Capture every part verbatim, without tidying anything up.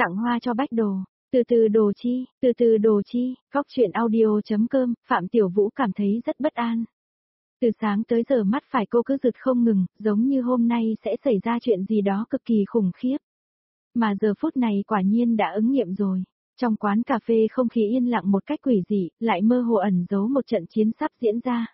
Tặng hoa cho Bách Đồ. Từ từ đồ chi, từ từ đồ chi, góc chuyện audio.com, Phạm Tiểu Vũ cảm thấy rất bất an. Từ sáng tới giờ mắt phải cô cứ rực không ngừng, giống như hôm nay sẽ xảy ra chuyện gì đó cực kỳ khủng khiếp. Mà giờ phút này quả nhiên đã ứng nghiệm rồi. Trong quán cà phê không khí yên lặng một cách quỷ dị, lại mơ hồ ẩn giấu một trận chiến sắp diễn ra.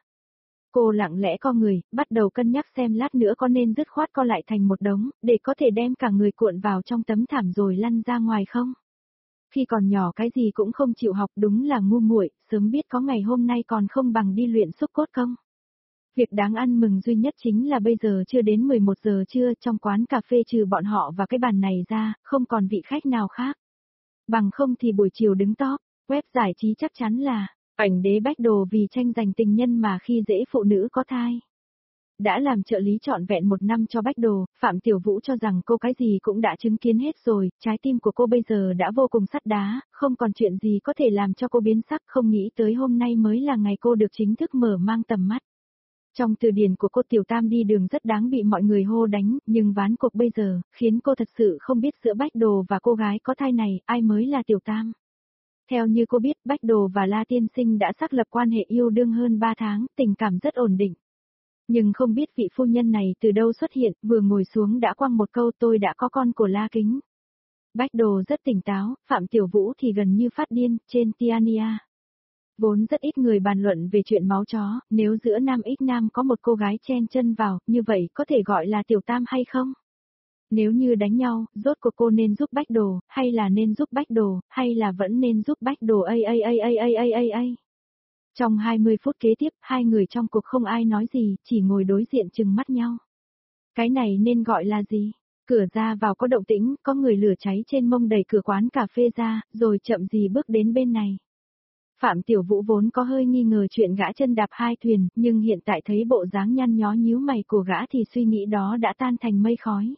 Cô lặng lẽ co người, bắt đầu cân nhắc xem lát nữa có nên dứt khoát co lại thành một đống, để có thể đem cả người cuộn vào trong tấm thảm rồi lăn ra ngoài không? Khi còn nhỏ cái gì cũng không chịu học đúng là ngu muội, sớm biết có ngày hôm nay còn không bằng đi luyện xúc cốt công. Việc đáng ăn mừng duy nhất chính là bây giờ chưa đến mười một giờ trưa, trong quán cà phê trừ bọn họ và cái bàn này ra, không còn vị khách nào khác. Bằng không thì buổi chiều đứng top, web giải trí chắc chắn là Ảnh Đế Bách Đồ vì tranh giành tình nhân mà khi dễ phụ nữ có thai. Đã làm trợ lý trọn vẹn một năm cho Bách Đồ, Phạm Tiểu Vũ cho rằng cô cái gì cũng đã chứng kiến hết rồi, trái tim của cô bây giờ đã vô cùng sắt đá, không còn chuyện gì có thể làm cho cô biến sắc, không nghĩ tới hôm nay mới là ngày cô được chính thức mở mang tầm mắt. Trong từ điển của cô Tiểu Tam đi đường rất đáng bị mọi người hô đánh, nhưng ván cuộc bây giờ, khiến cô thật sự không biết giữa Bách Đồ và cô gái có thai này, ai mới là Tiểu Tam. Theo như cô biết, Bách Đồ và La Tiên Sinh đã xác lập quan hệ yêu đương hơn ba tháng, tình cảm rất ổn định. Nhưng không biết vị phu nhân này từ đâu xuất hiện, vừa ngồi xuống đã quăng một câu tôi đã có con của La Kính. Bách Đồ rất tỉnh táo, Phạm Tiểu Vũ thì gần như phát điên, trên Tiania. Vốn rất ít người bàn luận về chuyện máu chó, nếu giữa nam ích nam có một cô gái chen chân vào, như vậy có thể gọi là Tiểu Tam hay không? Nếu như đánh nhau, rốt cuộc cô nên giúp Bách Đồ, hay là nên giúp Bách Đồ, hay là vẫn nên giúp Bách Đồ a a a a a a a a. Trong hai mươi phút kế tiếp, hai người trong cuộc không ai nói gì, chỉ ngồi đối diện chừng mắt nhau. Cái này nên gọi là gì? Cửa ra vào có động tĩnh, có người lửa cháy trên mông đẩy cửa quán cà phê ra, rồi chậm gì bước đến bên này. Phạm Tiểu Vũ vốn có hơi nghi ngờ chuyện gã chân đạp hai thuyền, nhưng hiện tại thấy bộ dáng nhăn nhó nhíu mày của gã thì suy nghĩ đó đã tan thành mây khói.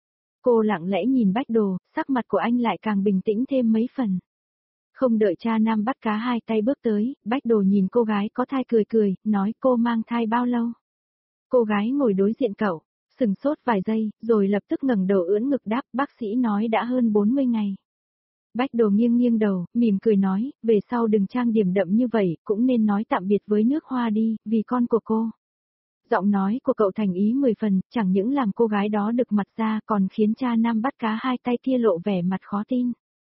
Cô lặng lẽ nhìn Bách Đồ, sắc mặt của anh lại càng bình tĩnh thêm mấy phần. Không đợi cha nam bắt cá hai tay bước tới, Bách Đồ nhìn cô gái có thai cười cười, nói cô mang thai bao lâu? Cô gái ngồi đối diện cậu, sừng sốt vài giây, rồi lập tức ngẩng đầu ưỡn ngực đáp, bác sĩ nói đã hơn bốn mươi ngày. Bách Đồ nghiêng nghiêng đầu, mỉm cười nói, về sau đừng trang điểm đậm như vậy, cũng nên nói tạm biệt với nước hoa đi, vì con của cô. Giọng nói của cậu thành ý mười phần, chẳng những làm cô gái đó đực mặt ra còn khiến cha nam bắt cá hai tay kia lộ vẻ mặt khó tin.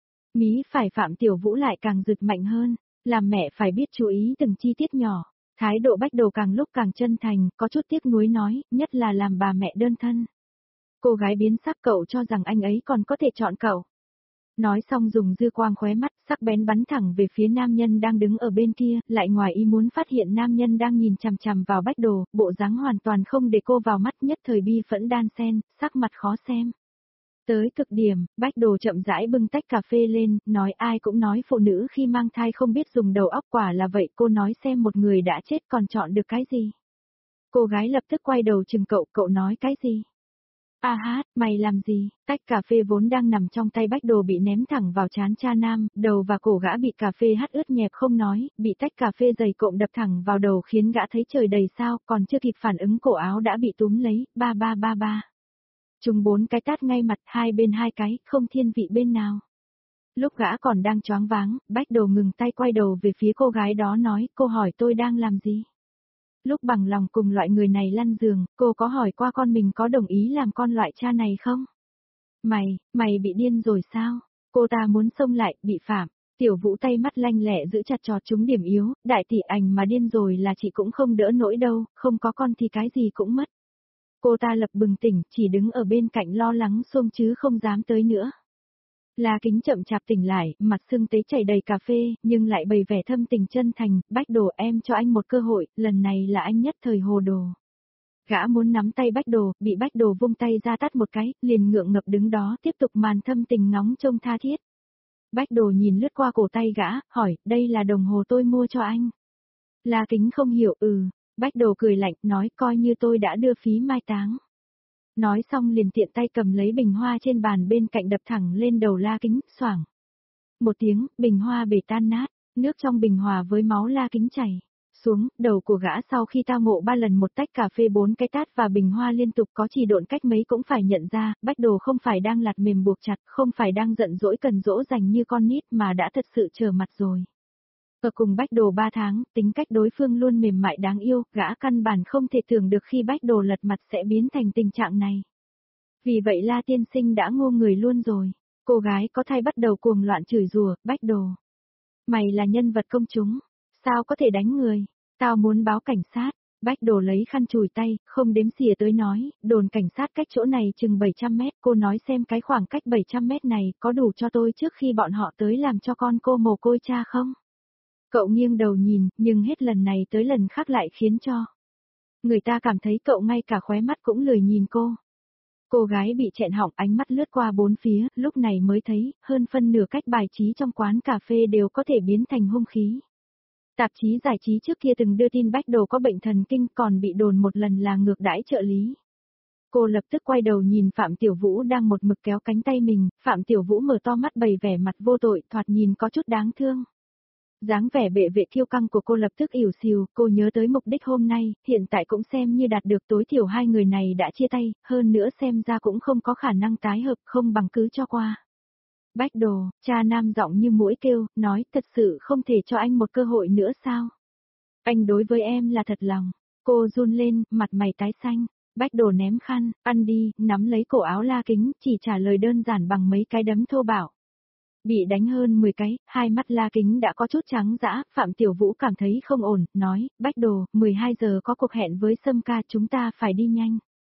Mí phải Phạm Tiểu Vũ lại càng rực mạnh hơn, làm mẹ phải biết chú ý từng chi tiết nhỏ. Thái độ Bách Đồ càng lúc càng chân thành, có chút tiếc nuối nói, nhất là làm bà mẹ đơn thân. Cô gái biến sắc, cậu cho rằng anh ấy còn có thể chọn cậu. Nói xong dùng dư quang khóe mắt, sắc bén bắn thẳng về phía nam nhân đang đứng ở bên kia, lại ngoài ý muốn phát hiện nam nhân đang nhìn chằm chằm vào Bách Đồ, bộ dáng hoàn toàn không để cô vào mắt, nhất thời bi phẫn đan xen, sắc mặt khó xem. Tới cực điểm, Bách Đồ chậm rãi bưng tách cà phê lên, nói ai cũng nói phụ nữ khi mang thai không biết dùng đầu óc, quả là vậy, cô nói xem một người đã chết còn chọn được cái gì. Cô gái lập tức quay đầu chừng cậu, cậu nói cái gì? A hát, mày làm gì? Tách cà phê vốn đang nằm trong tay Bách Đồ bị ném thẳng vào trán cha nam, đầu và cổ gã bị cà phê hắt ướt nhẹp không nói, bị tách cà phê dày cộm đập thẳng vào đầu khiến gã thấy trời đầy sao, còn chưa kịp phản ứng cổ áo đã bị túm lấy, ba ba ba ba. Trùng bốn cái tát ngay mặt, hai bên hai cái, không thiên vị bên nào. Lúc gã còn đang choáng váng, Bách Đồ ngừng tay quay đầu về phía cô gái đó nói, cô hỏi tôi đang làm gì? Lúc bằng lòng cùng loại người này lăn giường, cô có hỏi qua con mình có đồng ý làm con loại cha này không? Mày, mày bị điên rồi sao? Cô ta muốn xông lại, bị Phạm Tiểu Vũ tay mắt lanh lẹ giữ chặt trọt chúng điểm yếu, đại tỷ ảnh mà điên rồi là chị cũng không đỡ nổi đâu, không có con thì cái gì cũng mất. Cô ta lập bừng tỉnh, chỉ đứng ở bên cạnh lo lắng xôm chứ không dám tới nữa. La Kính chậm chạp tỉnh lại, mặt sưng tấy chảy đầy cà phê, nhưng lại bày vẻ thâm tình chân thành, Bách Đồ em cho anh một cơ hội, lần này là anh nhất thời hồ đồ. Gã muốn nắm tay Bách Đồ, bị Bách Đồ vung tay ra tát một cái, liền ngượng ngập đứng đó tiếp tục màn thâm tình ngóng trông tha thiết. Bách Đồ nhìn lướt qua cổ tay gã, hỏi, đây là đồng hồ tôi mua cho anh. La Kính không hiểu, ừ, Bách Đồ cười lạnh, nói coi như tôi đã đưa phí mai táng. Nói xong liền tiện tay cầm lấy bình hoa trên bàn bên cạnh đập thẳng lên đầu La Kính, xoảng. Một tiếng, bình hoa bể tan nát, nước trong bình hòa với máu La Kính chảy. Xuống, đầu của gã sau khi tao ngộ ba lần một tách cà phê bốn cái tát và bình hoa liên tục có chỉ độn cách mấy cũng phải nhận ra, Bách Đồ không phải đang lạt mềm buộc chặt, không phải đang giận dỗi cần dỗ dành như con nít mà đã thật sự trở mặt rồi. Ở cùng Bách Đồ ba tháng, tính cách đối phương luôn mềm mại đáng yêu, gã căn bản không thể tưởng được khi Bách Đồ lật mặt sẽ biến thành tình trạng này. Vì vậy La tiên sinh đã ngô người luôn rồi. Cô gái có thai bắt đầu cuồng loạn chửi rủa, Bách Đồ. Mày là nhân vật công chúng, sao có thể đánh người? Tao muốn báo cảnh sát. Bách Đồ lấy khăn chùi tay, không đếm xỉa tới nói, đồn cảnh sát cách chỗ này chừng bảy trăm mét, cô nói xem cái khoảng cách bảy trăm mét này có đủ cho tôi trước khi bọn họ tới làm cho con cô mồ côi cha không? Cậu nghiêng đầu nhìn, nhưng hết lần này tới lần khác lại khiến cho người ta cảm thấy cậu ngay cả khóe mắt cũng lười nhìn cô. Cô gái bị chẹn họng, ánh mắt lướt qua bốn phía, lúc này mới thấy, hơn phân nửa cách bài trí trong quán cà phê đều có thể biến thành hung khí. Tạp chí giải trí trước kia từng đưa tin Bách Đồ có bệnh thần kinh, còn bị đồn một lần là ngược đãi trợ lý. Cô lập tức quay đầu nhìn Phạm Tiểu Vũ đang một mực kéo cánh tay mình, Phạm Tiểu Vũ mở to mắt bày vẻ mặt vô tội, thoạt nhìn có chút đáng thương. Dáng vẻ bệ vệ kiêu căng của cô lập tức ỉu xìu, cô nhớ tới mục đích hôm nay, hiện tại cũng xem như đạt được, tối thiểu hai người này đã chia tay, hơn nữa xem ra cũng không có khả năng tái hợp, không bằng cứ cho qua. Bách Đồ, cha nam giọng như muỗi kêu, nói thật sự không thể cho anh một cơ hội nữa sao? Anh đối với em là thật lòng. Cô run lên, mặt mày tái xanh. Bách Đồ ném khăn, ăn đi, nắm lấy cổ áo La Kính, chỉ trả lời đơn giản bằng mấy cái đấm thô bạo. Bị đánh hơn mười cái, hai mắt La Kính đã có chút trắng dã, Phạm Tiểu Vũ cảm thấy không ổn, nói, Bách Đồ, mười hai giờ có cuộc hẹn với Sâm ca, chúng ta phải đi nhanh.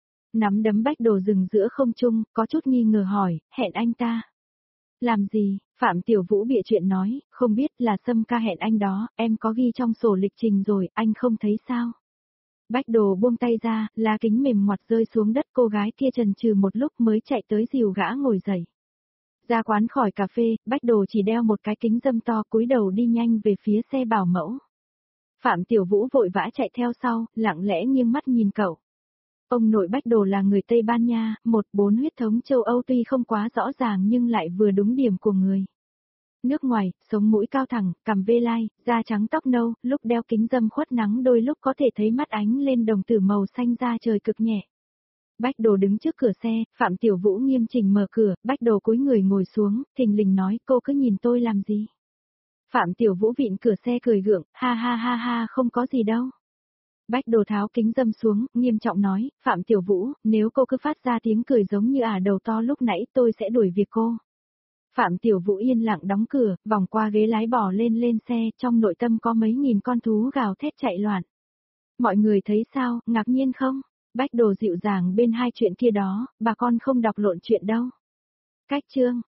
Nắm đấm Bách Đồ dừng giữa không trung, có chút nghi ngờ hỏi, hẹn anh ta. Làm gì? Phạm Tiểu Vũ bịa chuyện nói, không biết là Sâm ca hẹn anh đó, em có ghi trong sổ lịch trình rồi, anh không thấy sao? Bách Đồ buông tay ra, La Kính mềm ngoặt rơi xuống đất, cô gái kia chần chừ một lúc mới chạy tới dìu gã ngồi dậy. Ra quán khỏi cà phê, Bách Đồ chỉ đeo một cái kính râm to, cúi đầu đi nhanh về phía xe bảo mẫu. Phạm Tiểu Vũ vội vã chạy theo sau, lặng lẽ nghiêng mắt nhìn cậu. Ông nội Bách Đồ là người Tây Ban Nha, một bốn huyết thống châu Âu tuy không quá rõ ràng nhưng lại vừa đúng điểm của người nước ngoài, sống mũi cao thẳng, cằm vê lai, da trắng tóc nâu, lúc đeo kính râm khuất nắng đôi lúc có thể thấy mắt ánh lên đồng tử màu xanh da trời cực nhẹ. Bách Đồ đứng trước cửa xe, Phạm Tiểu Vũ nghiêm chỉnh mở cửa, Bách Đồ cúi người ngồi xuống, thình lình nói, cô cứ nhìn tôi làm gì? Phạm Tiểu Vũ vịn cửa xe cười gượng, ha ha ha ha, không có gì đâu. Bách Đồ tháo kính râm xuống, nghiêm trọng nói, Phạm Tiểu Vũ, nếu cô cứ phát ra tiếng cười giống như ả đầu to lúc nãy tôi sẽ đuổi việc cô. Phạm Tiểu Vũ yên lặng đóng cửa, vòng qua ghế lái bò lên lên xe, trong nội tâm có mấy nghìn con thú gào thét chạy loạn. Mọi người thấy sao, ngạc nhiên không? Bách Đồ dịu dàng bên hai chuyện kia đó, bà con không đọc lộn chuyện đâu. Cách chương.